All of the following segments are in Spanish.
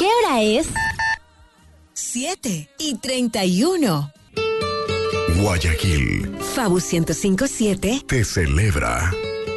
¿Qué hora es? 7:31. Guayaquil. Fabu 105.7 te celebra.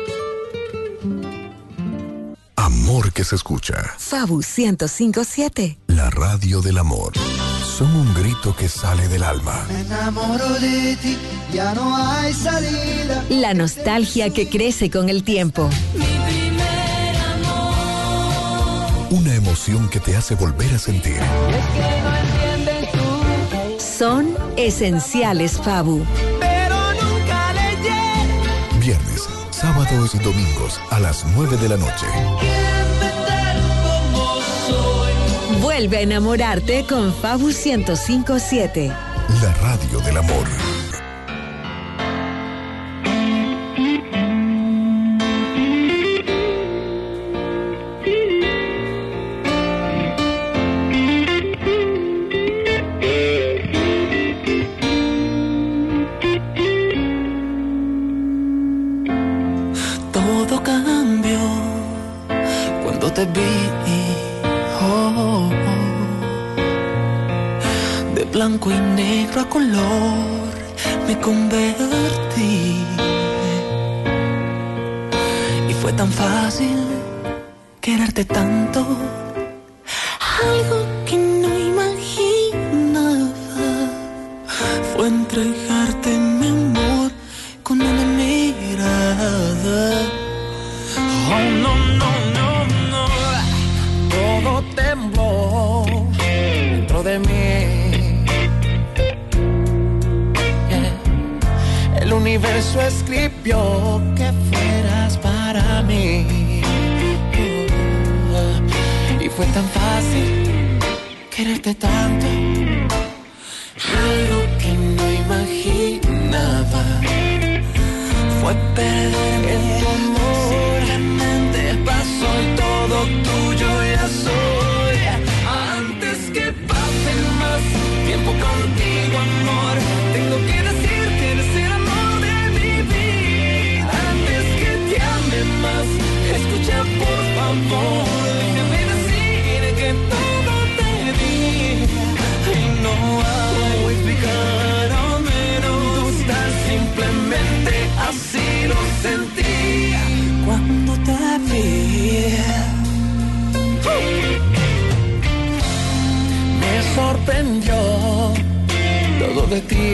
Amor que se escucha. Fabu 105.7. La radio del amor. Son un grito que sale del alma. Me enamoro de ti, ya no hay salida. La nostalgia que crece con el tiempo. Mi primer amor. Una emoción que te hace volver a sentir. Es que no entiendes tú. Son esenciales, Fabu. Pero nunca le llegué. Viernes, sábados y domingos a las 9 de la noche. Vuelve a enamorarte con Fabu 105.7. La radio del amor. Todo cambió cuando te vi. De blanco y negro a color me convertí. Y fue tan fácil quererte tanto. Algo que no imaginaba fue entregarte mi amor con una mirada. Oh, no, no, no, no. Todo tembló dentro de mí. El universo escribió que fueras para mí. Y fue tan fácil quererte tanto. Algo que no imaginaba fue perder tu amor. Simplemente pasó y todo tuyo ya soy. Antes que pase más tiempo contigo, amor, tengo que decir que eres el amor de mi vida. Antes que te ame más, escucha por favor, déjame decir que todo te di. Y no hago explicar, al menos tan simplemente así lo sentí cuando te vi. Me sorprendió todo de ti.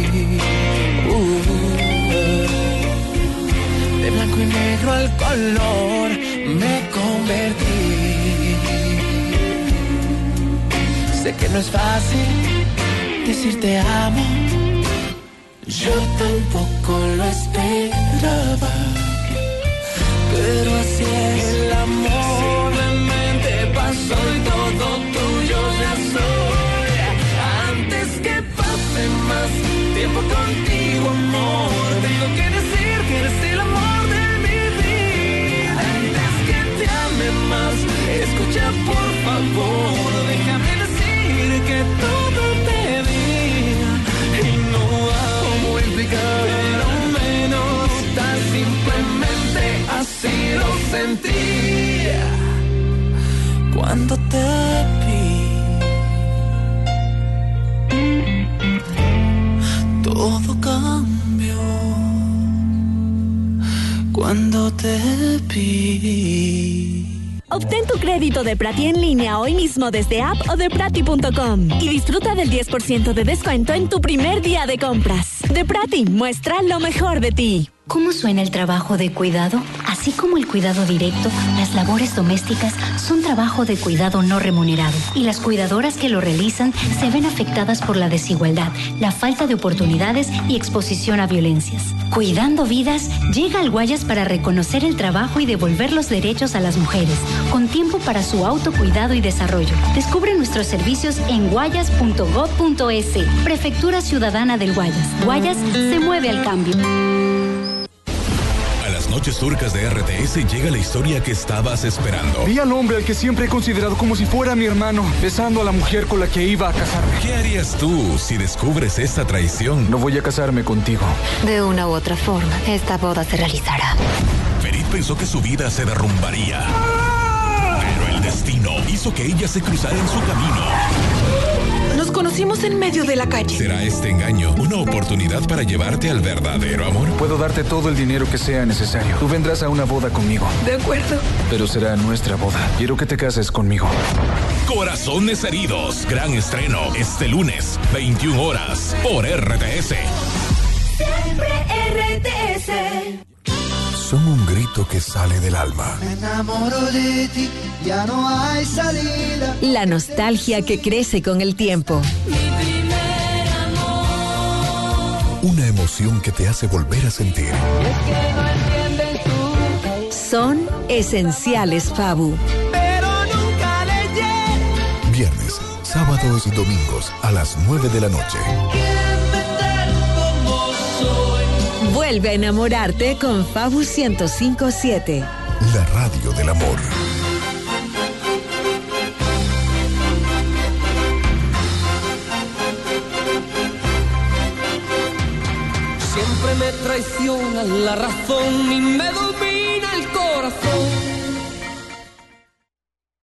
De blanco y negro al color me convertí. Sé que no es fácil decir te amo. Yo tampoco lo esperaba, pero así es el amor. Simplemente pasó y todo tuyo ya soy. Antes que pase más tiempo contigo, amor, tengo que decir que eres el amor de mi vida. Antes que te ame más, escucha por favor, déjame decir que todo te di. Y no hago explicar, pero menos tan simplemente así lo sentí cuando te vi. Todo cambió cuando te vi. Obtén tu crédito de Prati en línea hoy mismo desde app o de prati.com y disfruta del 10% de descuento en tu primer día de compras. De Prati, muestra lo mejor de ti. ¿Cómo suena el trabajo de cuidado? Así como el cuidado directo, las labores domésticas son trabajo de cuidado no remunerado y las cuidadoras que lo realizan se ven afectadas por la desigualdad, la falta de oportunidades y exposición a violencias. Cuidando Vidas llega al Guayas para reconocer el trabajo y devolver los derechos a las mujeres, con tiempo para su autocuidado y desarrollo. Descubre nuestros servicios en guayas.gov.es. Prefectura Ciudadana del Guayas. Guayas se mueve al cambio. Noches Turcas de RTS llega la historia que estabas esperando. Vi al hombre al que siempre he considerado como si fuera mi hermano, besando a la mujer con la que iba a casarme. ¿Qué harías tú si descubres esta traición? No voy a casarme contigo. De una u otra forma, esta boda se realizará. Ferit pensó que su vida se derrumbaría. Pero el destino hizo hizo que ella se cruzara en su camino. Nos conocimos en medio de la calle. ¿Será este engaño una oportunidad para llevarte al verdadero amor? Puedo darte todo el dinero que sea necesario. Tú vendrás a una boda conmigo. De acuerdo. Pero será nuestra boda. Quiero que te cases conmigo. Corazones Heridos. Gran estreno este lunes, 21 horas, por RTS. Siempre RTS. Son un grito que sale del alma. Me enamoro de ti, ya no hay salida. La nostalgia que crece con el tiempo. Mi primer amor. Una emoción que te hace volver a sentir. Es que no entiendes tú. Son esenciales, Fabu. Pero nunca le llegué. Viernes, sábados y domingos a las 9 de la noche. Vuelve a enamorarte con Fabu 105.7. La radio del amor. Siempre me traiciona la razón y me domina.